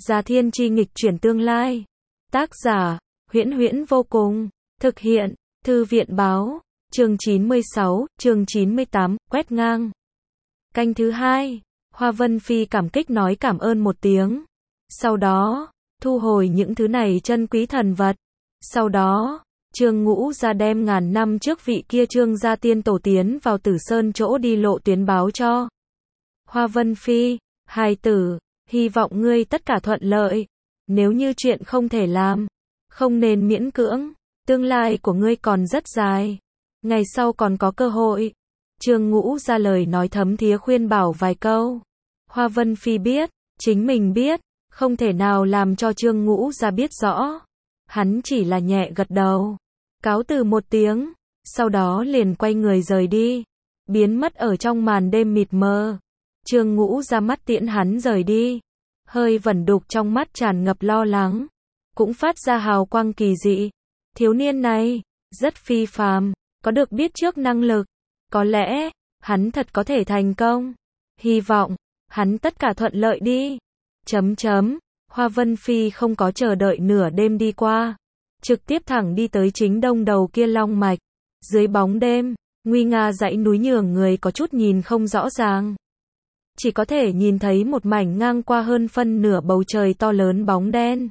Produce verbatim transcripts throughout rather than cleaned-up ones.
Gia Thiên chi nghịch chuyển tương lai. Tác giả, Huyễn Huyễn vô cùng. Thực hiện, Thư viện báo. Chương chín mươi sáu, chương chín mươi tám, quét ngang. Canh thứ hai, Hoa Vân Phi cảm kích nói cảm ơn một tiếng. Sau đó, thu hồi những thứ này chân quý thần vật. Sau đó, Trương Ngũ ra đem ngàn năm trước vị kia Trương gia tiên tổ tiến vào Tử Sơn chỗ đi lộ tuyến báo cho Hoa Vân Phi, hài tử, hy vọng ngươi tất cả thuận lợi. Nếu như chuyện không thể làm, không nên miễn cưỡng, tương lai của ngươi còn rất dài. Ngày sau còn có cơ hội. Trương Ngũ ra lời nói thấm thía khuyên bảo vài câu. Hoa Vân Phi biết, chính mình biết, không thể nào làm cho Trương Ngũ ra biết rõ. Hắn chỉ là nhẹ gật đầu, cáo từ một tiếng, sau đó liền quay người rời đi, biến mất ở trong màn đêm mịt mờ. Trương Ngũ ra mắt tiễn hắn rời đi, hơi vẩn đục trong mắt tràn ngập lo lắng, cũng phát ra hào quang kỳ dị. Thiếu niên này, rất phi phàm, có được biết trước năng lực, có lẽ, hắn thật có thể thành công. Hy vọng, hắn tất cả thuận lợi đi. Chấm chấm, Hoa Vân Phi không có chờ đợi nửa đêm đi qua, trực tiếp thẳng đi tới chính đông đầu kia long mạch. Dưới bóng đêm, nguy nga dãy núi nhường người có chút nhìn không rõ ràng. Chỉ có thể nhìn thấy một mảnh ngang qua hơn phân nửa bầu trời to lớn bóng đen.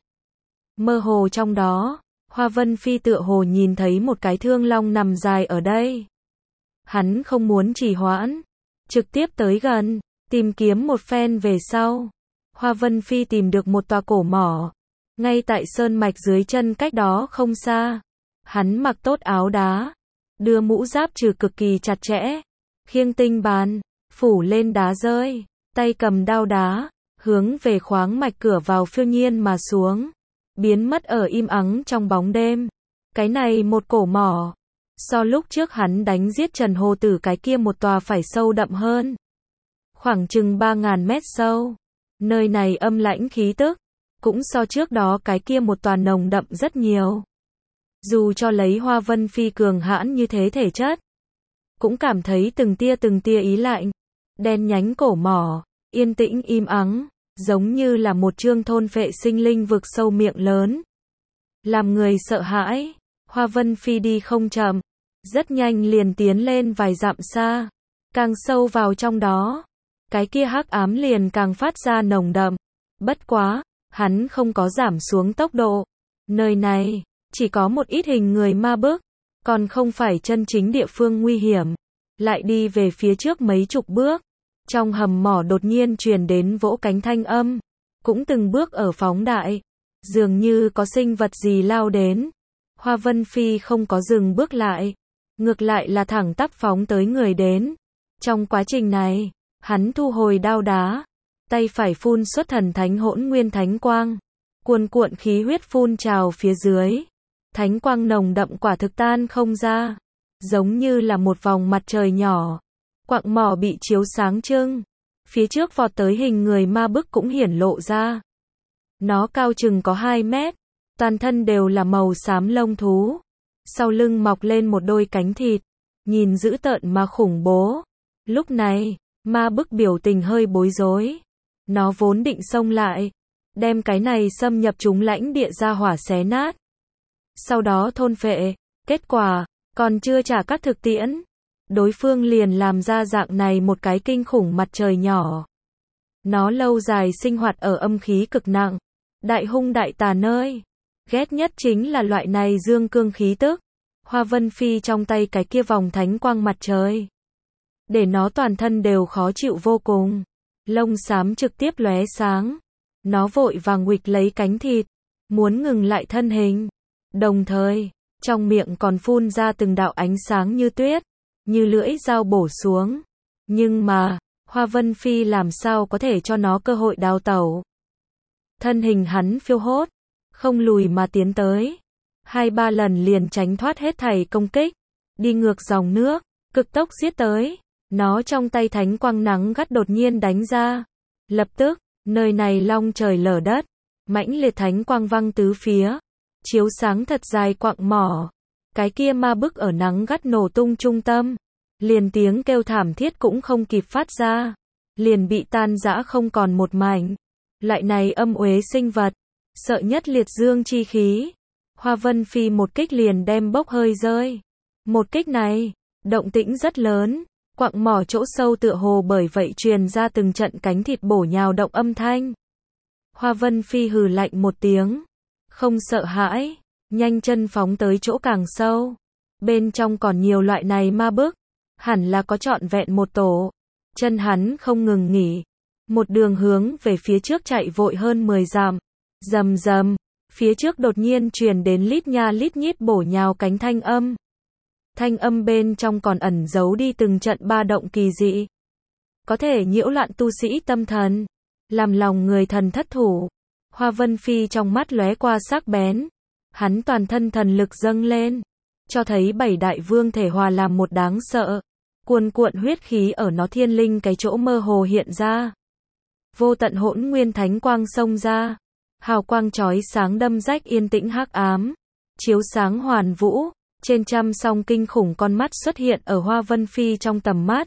Mơ hồ trong đó, Hoa Vân Phi tựa hồ nhìn thấy một cái thương long nằm dài ở đây. Hắn không muốn trì hoãn, trực tiếp tới gần, tìm kiếm một phen về sau. Hoa Vân Phi tìm được một tòa cổ mỏ, ngay tại sơn mạch dưới chân cách đó không xa. Hắn mặc tốt áo đá, đưa mũ giáp trừ cực kỳ chặt chẽ, khiêng tinh bàn, phủ lên đá rơi, tay cầm đao đá, hướng về khoáng mạch cửa vào phiêu nhiên mà xuống, biến mất ở im ắng trong bóng đêm. Cái này một cổ mỏ, so lúc trước hắn đánh giết Trần Hồ Tử cái kia một tòa phải sâu đậm hơn, khoảng chừng ba ngàn mét sâu. Nơi này âm lãnh khí tức, cũng so trước đó cái kia một tòa nồng đậm rất nhiều. Dù cho lấy Hoa Vân Phi cường hãn như thế thể chất, cũng cảm thấy từng tia từng tia ý lạnh. Đen nhánh cổ mỏ, yên tĩnh im ắng, giống như là một chương thôn phệ sinh linh vực sâu miệng lớn, làm người sợ hãi. Hoa Vân Phi đi không chậm, rất nhanh liền tiến lên vài dặm xa, càng sâu vào trong đó, cái kia hắc ám liền càng phát ra nồng đậm. Bất quá, hắn không có giảm xuống tốc độ. Nơi này, chỉ có một ít hình người ma bức, còn không phải chân chính địa phương nguy hiểm. Lại đi về phía trước mấy chục bước, trong hầm mỏ đột nhiên truyền đến vỗ cánh thanh âm, cũng từng bước ở phóng đại, dường như có sinh vật gì lao đến. Hoa Vân Phi không có dừng bước lại, ngược lại là thẳng tắp phóng tới người đến. Trong quá trình này, hắn thu hồi đao đá, tay phải phun xuất thần thánh hỗn nguyên thánh quang, cuồn cuộn khí huyết phun trào phía dưới, thánh quang nồng đậm quả thực tan không ra, giống như là một vòng mặt trời nhỏ. Quặng mỏ bị chiếu sáng trưng, phía trước vọt tới hình người ma bức cũng hiển lộ ra. Nó cao chừng có hai mét, toàn thân đều là màu xám lông thú, sau lưng mọc lên một đôi cánh thịt, nhìn dữ tợn mà khủng bố. Lúc này, ma bức biểu tình hơi bối rối. Nó vốn định xông lại, đem cái này xâm nhập chúng lãnh địa ra hỏa xé nát, sau đó thôn phệ. Kết quả, còn chưa trả các thực tiễn, đối phương liền làm ra dạng này một cái kinh khủng mặt trời nhỏ. Nó lâu dài sinh hoạt ở âm khí cực nặng, đại hung đại tà nơi. Ghét nhất chính là loại này dương cương khí tức. Hoa Vân Phi trong tay cái kia vòng thánh quang mặt trời, để nó toàn thân đều khó chịu vô cùng. Lông xám trực tiếp lóe sáng. Nó vội vàng nguỵch lấy cánh thịt, muốn ngừng lại thân hình. Đồng thời, trong miệng còn phun ra từng đạo ánh sáng như tuyết, như lưỡi dao bổ xuống. Nhưng mà, Hoa Vân Phi làm sao có thể cho nó cơ hội đào tẩu. Thân hình hắn phiêu hốt, không lùi mà tiến tới. Hai ba lần liền tránh thoát hết thảy công kích, đi ngược dòng nước, cực tốc giết tới. Nó trong tay thánh quang nắng gắt đột nhiên đánh ra. Lập tức, nơi này long trời lở đất, mãnh liệt thánh quang văng tứ phía, chiếu sáng thật dài quặng mỏ. Cái kia ma bức ở nắng gắt nổ tung trung tâm, liền tiếng kêu thảm thiết cũng không kịp phát ra, liền bị tan rã không còn một mảnh. Loại này âm uế sinh vật, sợ nhất liệt dương chi khí. Hoa Vân Phi một kích liền đem bốc hơi rơi. Một kích này, động tĩnh rất lớn, quặng mỏ chỗ sâu tựa hồ bởi vậy truyền ra từng trận cánh thịt bổ nhào động âm thanh. Hoa Vân Phi hừ lạnh một tiếng, không sợ hãi, nhanh chân phóng tới chỗ càng sâu. Bên trong còn nhiều loại này ma bức, hẳn là có trọn vẹn một tổ. Chân hắn không ngừng nghỉ, một đường hướng về phía trước chạy vội hơn mười dặm. Rầm rầm, phía trước đột nhiên truyền đến lít nha lít nhít bổ nhào cánh thanh âm. Thanh âm bên trong còn ẩn giấu đi từng trận ba động kỳ dị, có thể nhiễu loạn tu sĩ tâm thần, làm lòng người thần thất thủ. Hoa Vân Phi trong mắt lóe qua sắc bén, hắn toàn thân thần lực dâng lên, cho thấy bảy đại vương thể hòa làm một đáng sợ, cuồn cuộn huyết khí ở nó thiên linh cái chỗ mơ hồ hiện ra. Vô tận hỗn nguyên thánh quang xông ra, hào quang chói sáng đâm rách yên tĩnh hắc ám, chiếu sáng hoàn vũ. Trên trăm song kinh khủng con mắt xuất hiện ở Hoa Vân Phi trong tầm mắt.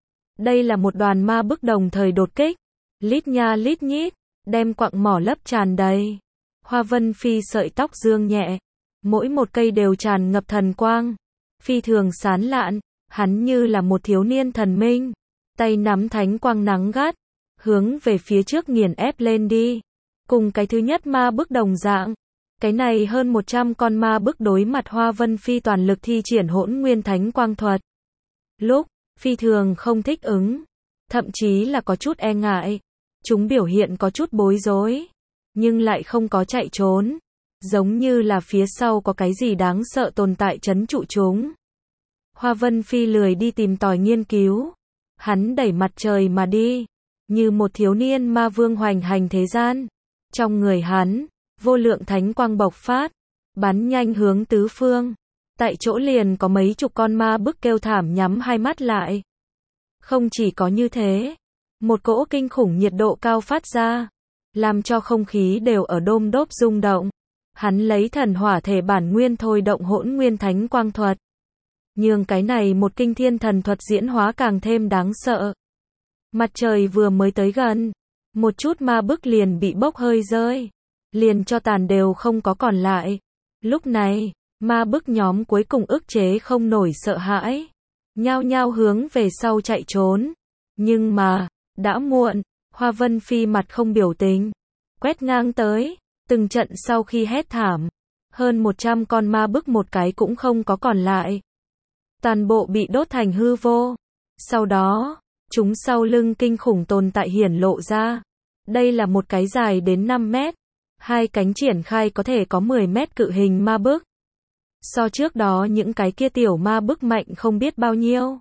Đây là một đoàn ma bức đồng thời đột kích, lít nha lít nhít, đem quặng mỏ lấp tràn đầy. Hoa Vân Phi sợi tóc dương nhẹ, mỗi một cây đều tràn ngập thần quang, phi thường sán lạn, hắn như là một thiếu niên thần minh, tay nắm thánh quang nắng gắt, hướng về phía trước nghiền ép lên đi. Cùng cái thứ nhất ma bức đồng dạng, cái này hơn một trăm con ma bức đối mặt Hoa Vân Phi toàn lực thi triển hỗn nguyên thánh quang thuật. Lúc, phi thường không thích ứng, thậm chí là có chút e ngại, chúng biểu hiện có chút bối rối, nhưng lại không có chạy trốn, giống như là phía sau có cái gì đáng sợ tồn tại trấn trụ chúng. Hoa Vân Phi lười đi tìm tòi nghiên cứu, hắn đẩy mặt trời mà đi, như một thiếu niên ma vương hoành hành thế gian. Trong người hắn, vô lượng thánh quang bộc phát, bắn nhanh hướng tứ phương. Tại chỗ liền có mấy chục con ma bức kêu thảm nhắm hai mắt lại. Không chỉ có như thế, một cỗ kinh khủng nhiệt độ cao phát ra, làm cho không khí đều ở đôm đốp rung động. Hắn lấy thần hỏa thể bản nguyên thôi động hỗn nguyên thánh quang thuật, nhường cái này một kinh thiên thần thuật diễn hóa càng thêm đáng sợ. Mặt trời vừa mới tới gần, một chút ma bức liền bị bốc hơi rơi, liền cho tàn đều không có còn lại. Lúc này, ma bức nhóm cuối cùng ức chế không nổi sợ hãi, nhao nhao hướng về sau chạy trốn. Nhưng mà, đã muộn, Hoa Vân Phi mặt không biểu tình, quét ngang tới, từng trận sau khi hét thảm, hơn một trăm con ma bức một cái cũng không có còn lại. Toàn bộ bị đốt thành hư vô. Sau đó, chúng sau lưng kinh khủng tồn tại hiển lộ ra. Đây là một cái dài đến năm mét, hai cánh triển khai có thể có mười mét cự hình ma bức. So trước đó những cái kia tiểu ma bức mạnh không biết bao nhiêu.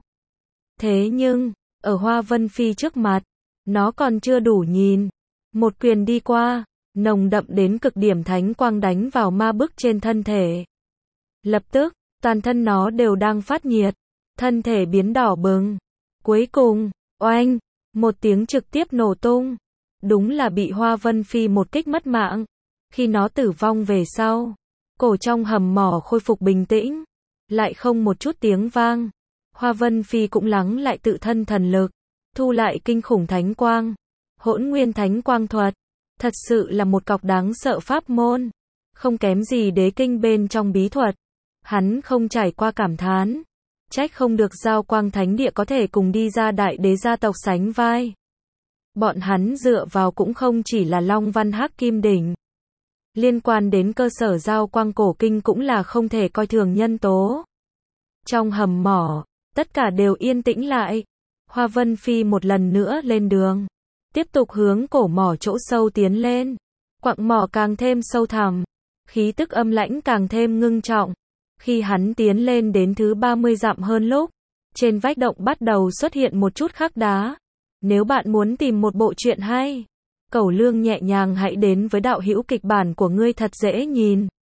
Thế nhưng, ở Hoa Vân Phi trước mặt, nó còn chưa đủ nhìn. Một quyền đi qua, nồng đậm đến cực điểm thánh quang đánh vào ma bức trên thân thể. Lập tức, toàn thân nó đều đang phát nhiệt, thân thể biến đỏ bừng. Cuối cùng, oanh, một tiếng trực tiếp nổ tung. Đúng là bị Hoa Vân Phi một kích mất mạng. Khi nó tử vong về sau, cổ trong hầm mỏ khôi phục bình tĩnh, lại không một chút tiếng vang. Hoa Vân Phi cũng lắng lại tự thân thần lực, thu lại kinh khủng thánh quang, hỗn nguyên thánh quang thuật. Thật sự là một cọc đáng sợ pháp môn, không kém gì đế kinh bên trong bí thuật. Hắn không trải qua cảm thán, trách không được Giao Quang Thánh Địa có thể cùng đi ra đại đế gia tộc sánh vai. Bọn hắn dựa vào cũng không chỉ là Long Văn Hắc Kim Đỉnh. Liên quan đến cơ sở Giao Quang cổ kinh cũng là không thể coi thường nhân tố. Trong hầm mỏ, tất cả đều yên tĩnh lại. Hoa Vân Phi một lần nữa lên đường, tiếp tục hướng cổ mỏ chỗ sâu tiến lên. Quặng mỏ càng thêm sâu thẳm, khí tức âm lãnh càng thêm ngưng trọng. Khi hắn tiến lên đến thứ ba mươi dặm hơn lúc, trên vách động bắt đầu xuất hiện một chút khắc đá. Nếu bạn muốn tìm một bộ truyện hay, Cẩu Lương nhẹ nhàng hãy đến với đạo hữu kịch bản của ngươi thật dễ nhìn.